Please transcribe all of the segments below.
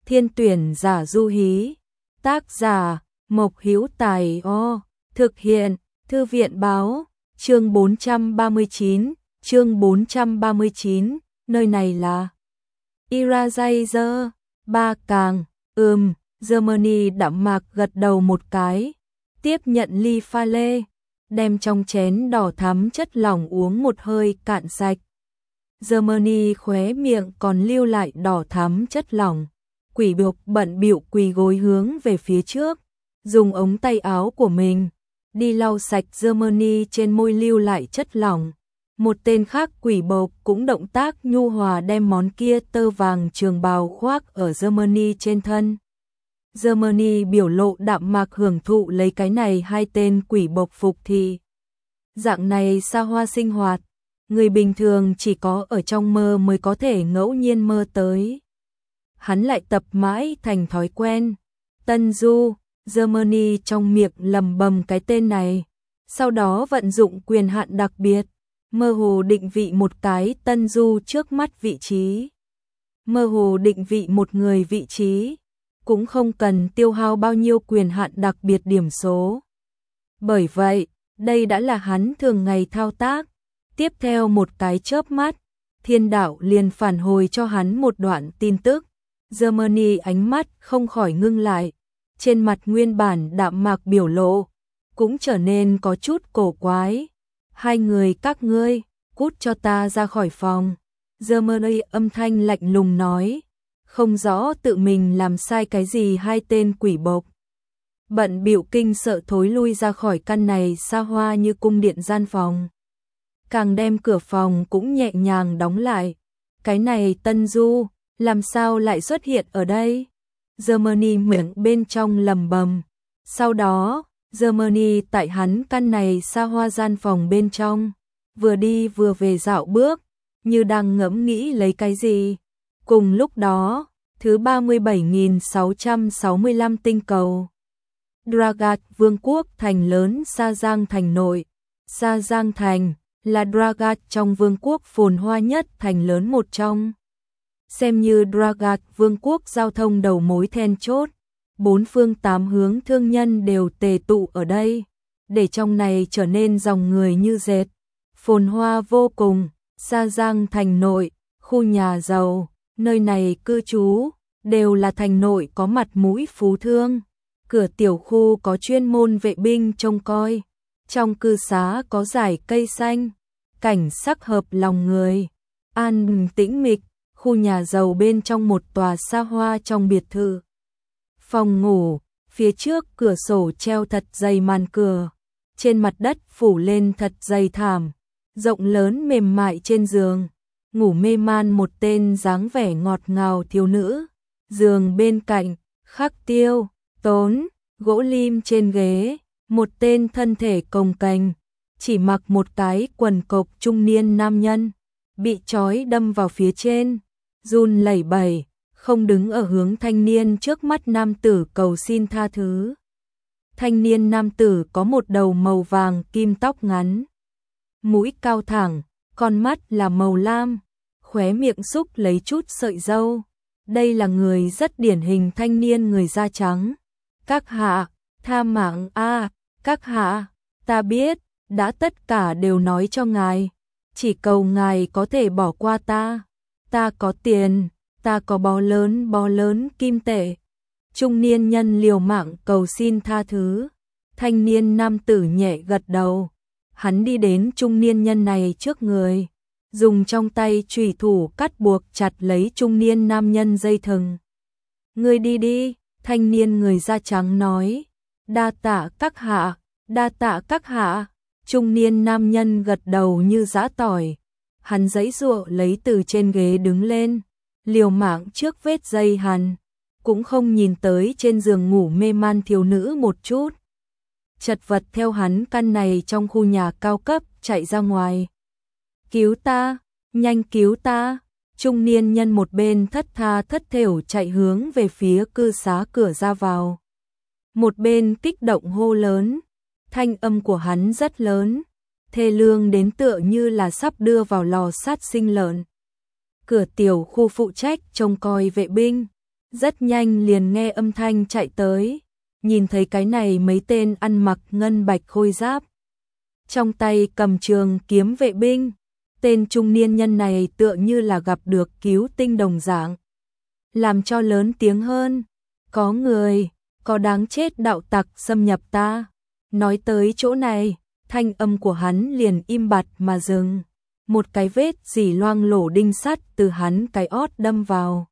Thiên tuyển giả du hí. Tác giả Mộc Hữu Tài. Thực hiện Thư viện Báo. Chương 439, nơi này là Irajazer, Ba Càng. Germany đạm mạc gật đầu một cái, tiếp nhận ly pha lê, đem trong chén đỏ thắm chất lỏng uống một hơi cạn sạch. Germany khóe miệng còn lưu lại đỏ thắm chất lỏng, quỷ buộc bận bịu quỳ gối hướng về phía trước, dùng ống tay áo của mình đi lau sạch Germany trên môi lưu lại chất lỏng. Một tên khác quỷ bộc cũng động tác nhu hòa đem món kia tơ vàng trường bào khoác ở Germany trên thân. Germany biểu lộ đạm mạc hưởng thụ lấy cái này hai tên quỷ bộc phục thì. Dạng này xa hoa sinh hoạt, người bình thường chỉ có ở trong mơ mới có thể ngẫu nhiên mơ tới. Hắn lại tập mãi thành thói quen. Tân Du, Germany trong miệng lầm bầm cái tên này, sau đó vận dụng quyền hạn đặc biệt, mơ hồ định vị một cái Tân Du trước mắt vị trí. Mơ hồ định vị một người vị trí, cũng không cần tiêu hao bao nhiêu quyền hạn đặc biệt điểm số. Bởi vậy, đây đã là hắn thường ngày thao tác. Tiếp theo một cái chớp mắt, thiên đạo liền phản hồi cho hắn một đoạn tin tức. Germany ánh mắt không khỏi ngưng lại, trên mặt nguyên bản đạm mạc biểu lộ cũng trở nên có chút cổ quái. Hai người các ngươi, cút cho ta ra khỏi phòng. Germany âm thanh lạnh lùng nói, không rõ tự mình làm sai cái gì. Hai tên quỷ bộc bận bịu kinh sợ thối lui ra khỏi căn này xa hoa như cung điện gian phòng. Càng đem cửa phòng cũng nhẹ nhàng đóng lại. Cái này Tân Du, làm sao lại xuất hiện ở đây? Germany miệng bên trong lầm bầm. Sau đó, Germany tại hắn căn này xa hoa gian phòng bên trong, vừa đi vừa về dạo bước, như đang ngẫm nghĩ lấy cái gì. Cùng lúc đó, thứ 37.665 tinh cầu. Dragat Vương quốc thành lớn Sa Giang thành nội. Sa Giang thành là Dragat trong vương quốc phồn hoa nhất thành lớn một trong. Xem như Dragat Vương quốc giao thông đầu mối then chốt, bốn phương tám hướng thương nhân đều tề tụ ở đây, để trong này trở nên dòng người như dệt, phồn hoa vô cùng. Sa Giang thành nội, khu nhà giàu, nơi này cư trú, đều là thành nội có mặt mũi phú thương. Cửa tiểu khu có chuyên môn vệ binh trông coi, trong cư xá có dải cây xanh, cảnh sắc hợp lòng người, an bình tĩnh mịch. Khu nhà giàu bên trong một tòa xa hoa trong biệt thự. Phòng ngủ, phía trước cửa sổ treo thật dày màn cửa, trên mặt đất phủ lên thật dày thảm, rộng lớn mềm mại trên giường, ngủ mê man một tên dáng vẻ ngọt ngào thiếu nữ. Giường bên cạnh, khắc tiêu, tốn, gỗ lim trên ghế, một tên thân thể cồng kềnh, chỉ mặc một cái quần cộc trung niên nam nhân, bị trói đâm vào phía trên, run lẩy bẩy, không đứng ở hướng thanh niên trước mắt nam tử cầu xin tha thứ. Thanh niên nam tử có một đầu màu vàng kim tóc ngắn, mũi cao thẳng, con mắt là màu lam, khóe miệng xúc lấy chút sợi râu. Đây là người rất điển hình thanh niên người da trắng. Các hạ, tha mạng a, các hạ, ta biết, đã tất cả đều nói cho ngài, chỉ cầu ngài có thể bỏ qua ta. Ta có tiền, ta có bó lớn kim tệ. Trung niên nhân liều mạng cầu xin tha thứ. Thanh niên nam tử nhẹ gật đầu. Hắn đi đến trung niên nhân này trước người, dùng trong tay chùy thủ cắt buộc chặt lấy trung niên nam nhân dây thừng. Ngươi đi đi, thanh niên người da trắng nói. Đa tạ các hạ, đa tạ các hạ. Trung niên nam nhân gật đầu như giã tỏi. Hắn giãy giụa lấy từ trên ghế đứng lên, liều mạng trước vết dây hằn, cũng không nhìn tới trên giường ngủ mê man thiếu nữ một chút. Chật vật theo hắn căn này trong khu nhà cao cấp chạy ra ngoài. Cứu ta, nhanh cứu ta. Trung niên nhân một bên thất tha thất thểu chạy hướng về phía cư xá cửa ra vào, một bên kích động hô lớn. Thanh âm của hắn rất lớn, thê lương đến tựa như là sắp đưa vào lò sát sinh lợn. Cửa tiểu khu phụ trách trông coi vệ binh, Rất nhanh liền nghe âm thanh chạy tới, nhìn thấy cái này mấy tên ăn mặc ngân bạch khôi giáp. Trong tay cầm trường kiếm vệ binh, tên trung niên nhân này tựa như là gặp được cứu tinh đồng dạng. Làm cho lớn tiếng hơn, có người, có đáng chết đạo tặc xâm nhập ta. Nói tới chỗ này, thanh âm của hắn liền im bặt mà dừng. Một cái vết dỉ loang lổ đinh sắt từ hắn cái ót đâm vào.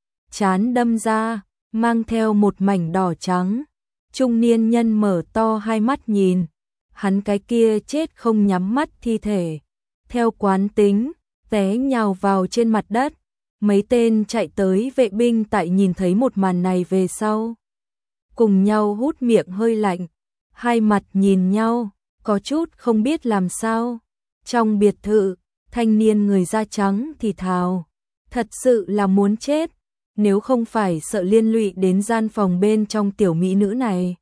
Chán đâm ra, mang theo một mảnh đỏ trắng. Trung niên nhân mở to hai mắt nhìn, hắn cái kia chết không nhắm mắt thi thể. Theo quán tính, té nhào vào trên mặt đất. Mấy tên chạy tới vệ binh tại nhìn thấy một màn này về sau. Cùng nhau hút miệng hơi lạnh, hai mặt nhìn nhau, có chút không biết làm sao. Trong biệt thự, thanh niên người da trắng thì thào, thật sự là muốn chết, nếu không phải sợ liên lụy đến gian phòng bên trong tiểu mỹ nữ này.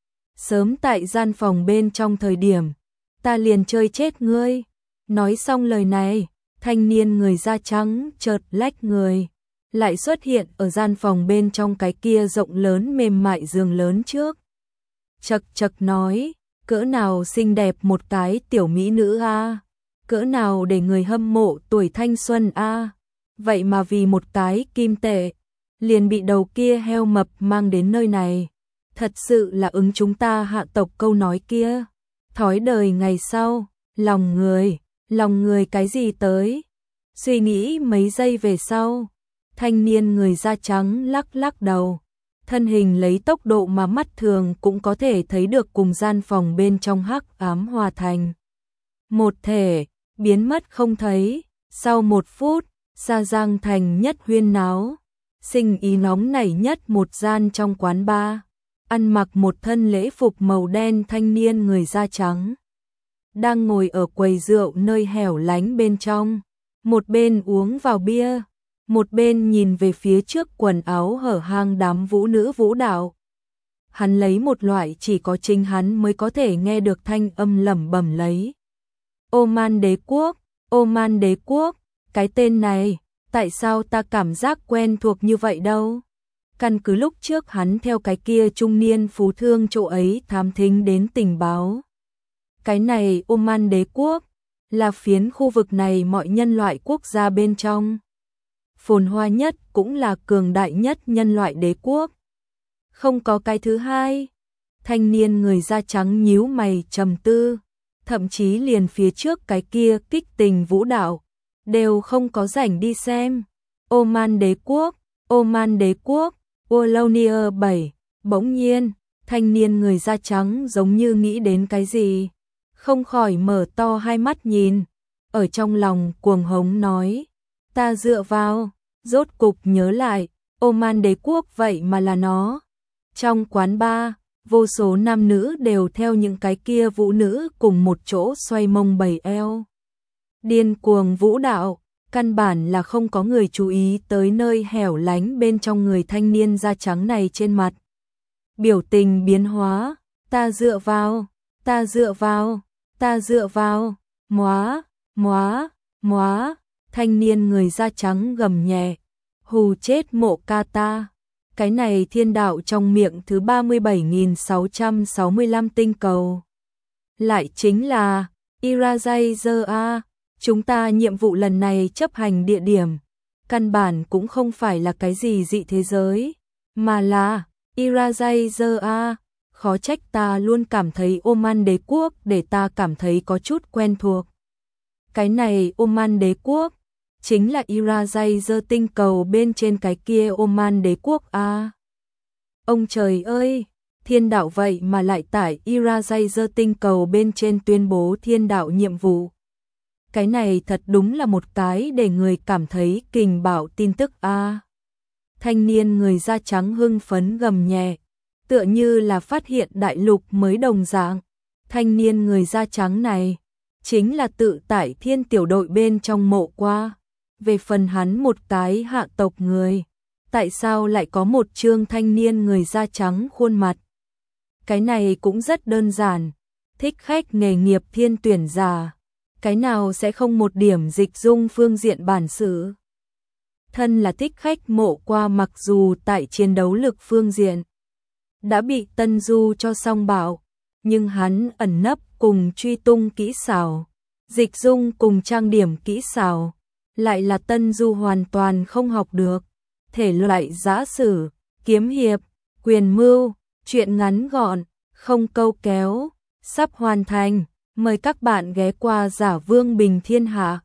Sớm tại gian phòng bên trong thời điểm, ta liền chơi chết ngươi. Nói xong lời này, thanh niên người da trắng chợt lách người, lại xuất hiện ở gian phòng bên trong cái kia rộng lớn mềm mại giường lớn trước. Chậc chậc nói, cỡ nào xinh đẹp một cái tiểu mỹ nữ a, cỡ nào để người hâm mộ tuổi thanh xuân a. Vậy mà vì một cái kim tệ, liền bị đầu kia heo mập mang đến nơi này. Thật sự là ứng chúng ta hạ tộc câu nói kia, thói đời ngày sau, lòng người cái gì tới. Suy nghĩ mấy giây về sau, thanh niên người da trắng lắc lắc đầu, thân hình lấy tốc độ mà mắt thường cũng có thể thấy được cùng gian phòng bên trong hắc ám hòa thành một thể, biến mất không thấy. Sau 1 phút, Sa Giang Thành nhất huyên náo, sinh ý nóng nảy nhất một gian trong quán bar, ăn mặc một thân lễ phục màu đen thanh niên người da trắng đang ngồi ở quầy rượu nơi hẻo lánh bên trong, một bên uống vào bia, một bên nhìn về phía trước quần áo hở hang đám vũ nữ vũ đạo. Hắn lấy một loại chỉ có chính hắn mới có thể nghe được thanh âm lẩm bẩm lấy. Oman đế quốc, Oman đế quốc, cái tên này, tại sao ta cảm giác quen thuộc như vậy đâu? Căn cứ lúc trước hắn theo cái kia trung niên phú thương chỗ ấy thám thính đến tình báo. Cái này Oman đế quốc, là phiến khu vực này mọi nhân loại quốc gia bên trong. Phồn hoa nhất cũng là cường đại nhất nhân loại đế quốc. Không có cái thứ hai. Thanh niên người da trắng nhíu mày trầm tư, thậm chí liền phía trước cái kia kích tình vũ đạo, đều không có rảnh đi xem. Oman đế quốc, Oman đế quốc, Wallonia 7, bỗng nhiên, thanh niên người da trắng giống như nghĩ đến cái gì, không khỏi mở to hai mắt nhìn, ở trong lòng cuồng hống nói, ta dựa vào, rốt cục nhớ lại, Oman đế quốc vậy mà là nó. Trong quán bar, vô số nam nữ đều theo những cái kia vũ nữ cùng một chỗ xoay mông bày eo. Điên cuồng vũ đạo, căn bản là không có người chú ý tới nơi hẻo lánh bên trong người thanh niên da trắng này trên mặt. Biểu tình biến hóa, ta dựa vào, ta dựa vào, ta dựa vào, móa, móa, móa, thanh niên người da trắng gầm nhẹ, hù chết mộ ca ta. Cái này thiên đạo trong miệng thứ 37.665 tinh cầu. Lại chính là Irajazer, chúng ta nhiệm vụ lần này chấp hành địa điểm, căn bản cũng không phải là cái gì dị thế giới, mà là Irajazer, khó trách ta luôn cảm thấy Oman đế quốc để ta cảm thấy có chút quen thuộc. Cái này Oman đế quốc, chính là Irajazer tinh cầu bên trên cái kia Oman đế quốc a. Ông trời ơi, thiên đạo vậy mà lại tại Irajazer tinh cầu bên trên tuyên bố thiên đạo nhiệm vụ. Cái này thật đúng là một cái để người cảm thấy kình bạo tin tức a. Thanh niên người da trắng hưng phấn gầm nhẹ, tựa như là phát hiện đại lục mới đồng dạng. Thanh niên người da trắng này chính là tự tại thiên tiểu đội bên trong mộ qua. Về phần hắn một cái hạ tộc người, tại sao lại có một trương thanh niên người da trắng khuôn mặt? Cái này cũng rất đơn giản, thích khách nghề nghiệp thiên tuyển giả, cái nào sẽ không một điểm dịch dung phương diện bản sự. thân là thích khách Mộ Qua, mặc dù tại chiến đấu lực phương diện đã bị Tân Du cho song bạo, nhưng hắn ẩn nấp cùng truy tung kỹ xảo, dịch dung cùng trang điểm kỹ xảo, lại là Tân Du hoàn toàn không học được. Thể loại giã sử, kiếm hiệp, quyền mưu, truyện ngắn gọn, không câu kéo, sắp hoàn thành. Mời các bạn ghé qua Giả Vương Bình Thiên Hạ.